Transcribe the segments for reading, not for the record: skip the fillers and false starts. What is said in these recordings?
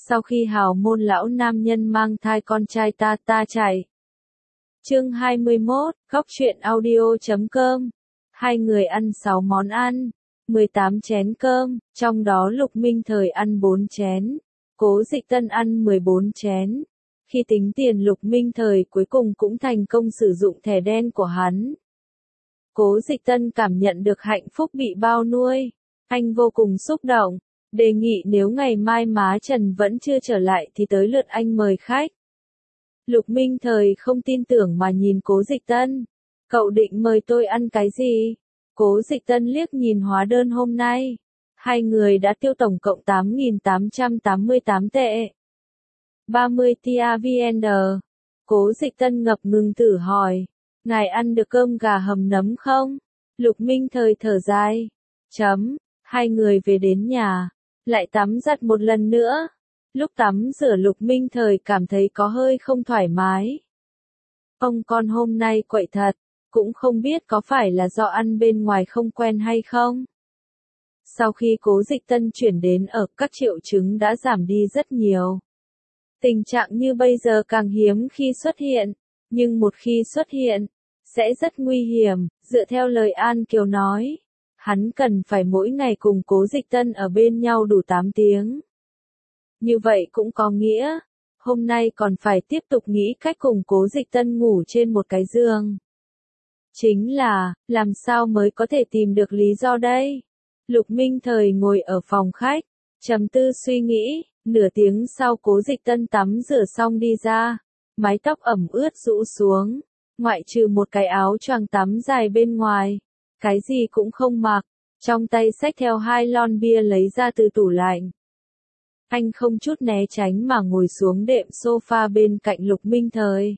Sau khi hào môn lão nam nhân mang thai con trai ta chạy. Chương 21, góc truyện audio.com. Hai người ăn 6 món ăn, 18 chén cơm, trong đó Lục Minh Thời ăn 4 chén, Cố Dịch Tân ăn 14 chén. Khi tính tiền Lục Minh Thời cuối cùng cũng thành công sử dụng thẻ đen của hắn. Cố Dịch Tân cảm nhận được hạnh phúc bị bao nuôi. Anh vô cùng xúc động, đề nghị nếu ngày mai má Trần vẫn chưa trở lại thì tới lượt anh mời khách. Lục Minh Thời không tin tưởng mà nhìn Cố Dịch Tân. Cậu định mời tôi ăn cái gì? Cố Dịch Tân liếc nhìn hóa đơn hôm nay. Hai người đã tiêu tổng cộng 8.888 tệ. 30 TRVN. Cố Dịch Tân ngập ngừng thử hỏi. Ngài ăn được cơm gà hầm nấm không? Lục Minh Thời thở dài. Hai người về đến nhà. Lại tắm giặt một lần nữa. Lúc tắm rửa Lục Minh Thời cảm thấy có hơi không thoải mái. Ông con hôm nay quậy thật, cũng không biết có phải là do ăn bên ngoài không quen hay không. Sau khi Cố Dịch Tân chuyển đến ở, các triệu chứng đã giảm đi rất nhiều. Tình trạng như bây giờ càng hiếm khi xuất hiện, nhưng một khi xuất hiện, sẽ rất nguy hiểm, dựa theo lời An Kiều nói. Hắn cần phải mỗi ngày cùng Cố Dịch Tân ở bên nhau đủ 8 tiếng. Như vậy cũng có nghĩa, hôm nay còn phải tiếp tục nghĩ cách cùng Cố Dịch Tân ngủ trên một cái giường. Chính là, làm sao mới có thể tìm được lý do đây? Lục Minh Thời ngồi ở phòng khách, trầm tư suy nghĩ, nửa tiếng sau Cố Dịch Tân tắm rửa xong đi ra, mái tóc ẩm ướt rũ xuống, ngoại trừ một cái áo choàng tắm dài bên ngoài, cái gì cũng không mặc, trong tay xách theo 2 lon bia lấy ra từ tủ lạnh. Anh không chút né tránh mà ngồi xuống đệm sofa bên cạnh Lục Minh Thời.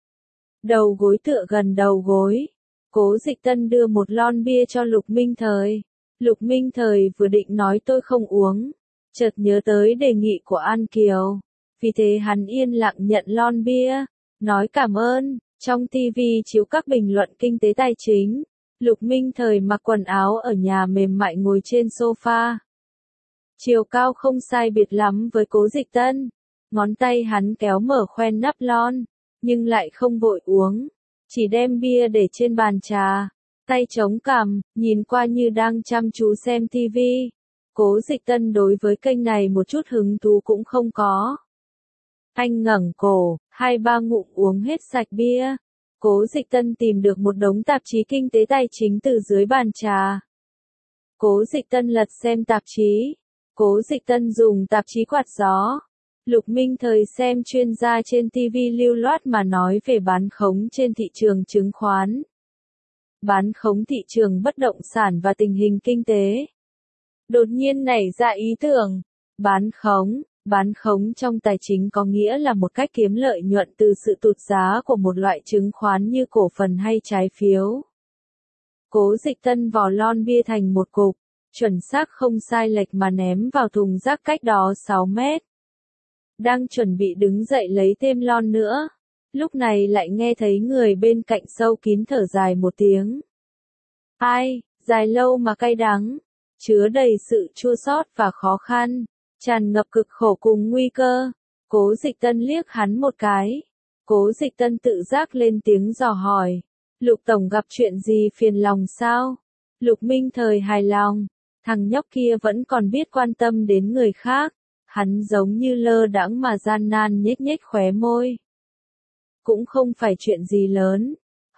Đầu gối tựa gần đầu gối. Cố Dịch Tân đưa một lon bia cho Lục Minh Thời. Lục Minh Thời vừa định nói tôi không uống, chợt nhớ tới đề nghị của An Kiều. Vì thế hắn yên lặng nhận lon bia, nói cảm ơn. Trong TV chiếu các bình luận kinh tế tài chính. Lục Minh Thời mặc quần áo ở nhà mềm mại ngồi trên sofa. Chiều cao không sai biệt lắm với Cố Dịch Tân. Ngón tay hắn kéo mở khoen nắp lon, nhưng lại không vội uống. Chỉ đem bia để trên bàn trà, tay chống cằm, nhìn qua như đang chăm chú xem TV. Cố Dịch Tân đối với kênh này một chút hứng thú cũng không có. Anh ngẩng cổ, 2-3 ngụm uống hết sạch bia. Cố Dịch Tân tìm được một đống tạp chí kinh tế tài chính từ dưới bàn trà. Cố Dịch Tân lật xem tạp chí. Cố Dịch Tân dùng tạp chí quạt gió. Lục Minh Thời xem chuyên gia trên TV lưu loát mà nói về bán khống trên thị trường chứng khoán, bán khống thị trường bất động sản và tình hình kinh tế. Đột nhiên nảy ra ý tưởng, bán khống trong tài chính có nghĩa là một cách kiếm lợi nhuận từ sự tụt giá của một loại chứng khoán như cổ phần hay trái phiếu. Cố Dịch Tân vò lon bia thành một cục, chuẩn xác không sai lệch mà ném vào thùng rác cách đó 6 mét. Đang chuẩn bị đứng dậy lấy thêm lon nữa, lúc này lại nghe thấy người bên cạnh sâu kín thở dài một tiếng. Ai, dài lâu mà cay đắng, chứa đầy sự chua xót và khó khăn, tràn ngập cực khổ cùng nguy cơ. Cố Dịch Tân liếc hắn một cái. Cố Dịch Tân tự giác lên tiếng dò hỏi. Lục Tổng gặp chuyện gì phiền lòng sao? Lục Minh Thời hài lòng, thằng nhóc kia vẫn còn biết quan tâm đến người khác. Hắn giống như lơ đãng mà gian nan nhếch nhếch khóe môi. Cũng không phải chuyện gì lớn.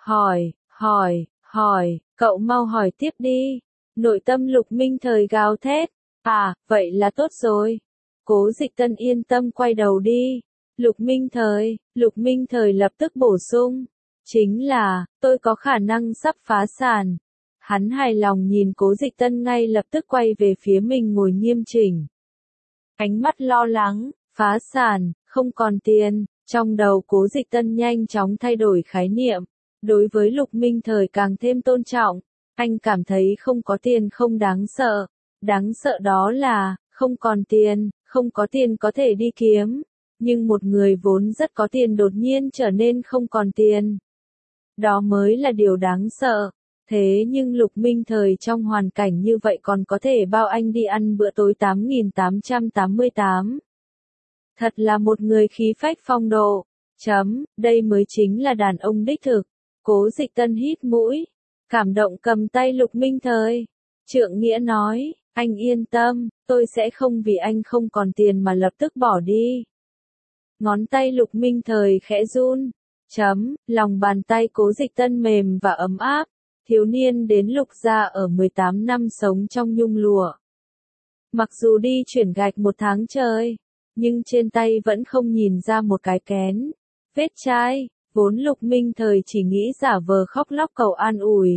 Hỏi, cậu mau hỏi tiếp đi. Nội tâm Lục Minh Thời gào thét. À, vậy là tốt rồi. Cố Dịch Tân yên tâm quay đầu đi. Lục Minh Thời lập tức bổ sung. Chính là, tôi có khả năng sắp phá sản. Hắn hài lòng nhìn Cố Dịch Tân ngay lập tức quay về phía mình ngồi nghiêm chỉnh. Ánh mắt lo lắng, phá sản, không còn tiền, trong đầu Cố Dịch Tân nhanh chóng thay đổi khái niệm. Đối với Lục Minh Thời càng thêm tôn trọng, anh cảm thấy không có tiền không đáng sợ. Đáng sợ đó là, không còn tiền, không có tiền có thể đi kiếm. Nhưng một người vốn rất có tiền đột nhiên trở nên không còn tiền. Đó mới là điều đáng sợ. Thế nhưng Lục Minh Thời trong hoàn cảnh như vậy còn có thể bao anh đi ăn bữa tối 8.888. Thật là một người khí phách phong độ. Đây mới chính là đàn ông đích thực. Cố Dịch Tân hít mũi, cảm động cầm tay Lục Minh Thời. Trượng nghĩa nói, anh yên tâm, tôi sẽ không vì anh không còn tiền mà lập tức bỏ đi. Ngón tay Lục Minh Thời khẽ run. Lòng bàn tay Cố Dịch Tân mềm và ấm áp. Thiếu niên đến Lục gia ở 18 năm sống trong nhung lụa. Mặc dù đi chuyển gạch 1 tháng trời, nhưng trên tay vẫn không nhìn ra một cái kén vết chai. Vốn Lục Minh Thời chỉ nghĩ giả vờ khóc lóc cầu an ủi.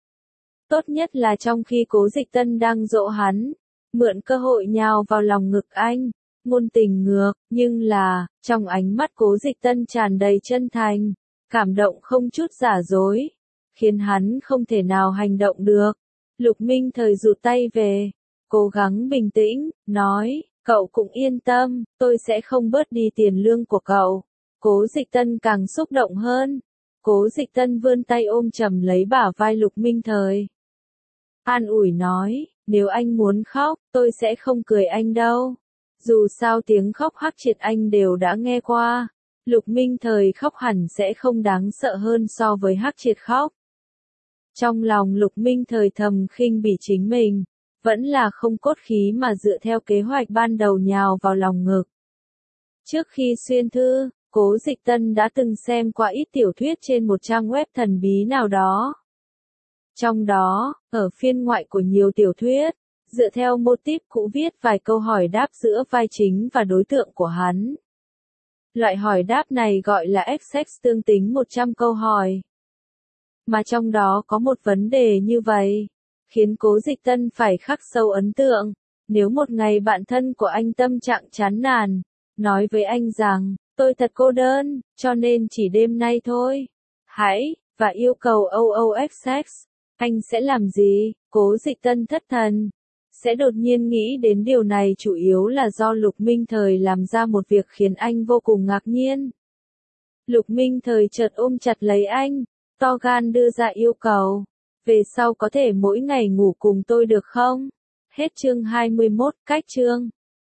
Tốt nhất là trong khi Cố Dịch Tân đang dỗ hắn, mượn cơ hội nhào vào lòng ngực anh, ngôn tình ngược, nhưng là, trong ánh mắt Cố Dịch Tân tràn đầy chân thành, cảm động không chút giả dối, khiến hắn không thể nào hành động được. Lục Minh Thời rụt tay về, cố gắng bình tĩnh, nói, cậu cũng yên tâm, tôi sẽ không bớt đi tiền lương của cậu. Cố Dịch Tân càng xúc động hơn. Cố Dịch Tân vươn tay ôm chầm lấy bả vai Lục Minh Thời. An ủi nói, nếu anh muốn khóc, tôi sẽ không cười anh đâu. Dù sao tiếng khóc Hắc Triệt anh đều đã nghe qua. Lục Minh Thời khóc hẳn sẽ không đáng sợ hơn so với Hắc Triệt khóc. Trong lòng Lục Minh Thời thầm khinh bỉ chính mình, vẫn là không cốt khí mà dựa theo kế hoạch ban đầu nhào vào lòng ngực. Trước khi xuyên thư, Cố Dịch Tân đã từng xem qua ít tiểu thuyết trên một trang web thần bí nào đó. Trong đó, ở phiên ngoại của nhiều tiểu thuyết, dựa theo mô típ cũ viết vài câu hỏi đáp giữa vai chính và đối tượng của hắn. Loại hỏi đáp này gọi là Essex tương tính 100 câu hỏi. Mà trong đó có một vấn đề như vậy, khiến Cố Dịch Tân phải khắc sâu ấn tượng. Nếu một ngày bạn thân của anh tâm trạng chán nản, nói với anh rằng, tôi thật cô đơn, cho nên chỉ đêm nay thôi. Hãy, và yêu cầu OOFX. Anh sẽ làm gì? Cố Dịch Tân thất thần. Sẽ đột nhiên nghĩ đến điều này chủ yếu là do Lục Minh Thời làm ra một việc khiến anh vô cùng ngạc nhiên. Lục Minh Thời chợt ôm chặt lấy anh, to gan đưa ra yêu cầu. Về sau có thể mỗi ngày ngủ cùng tôi được không? Hết chương 21, cách chương.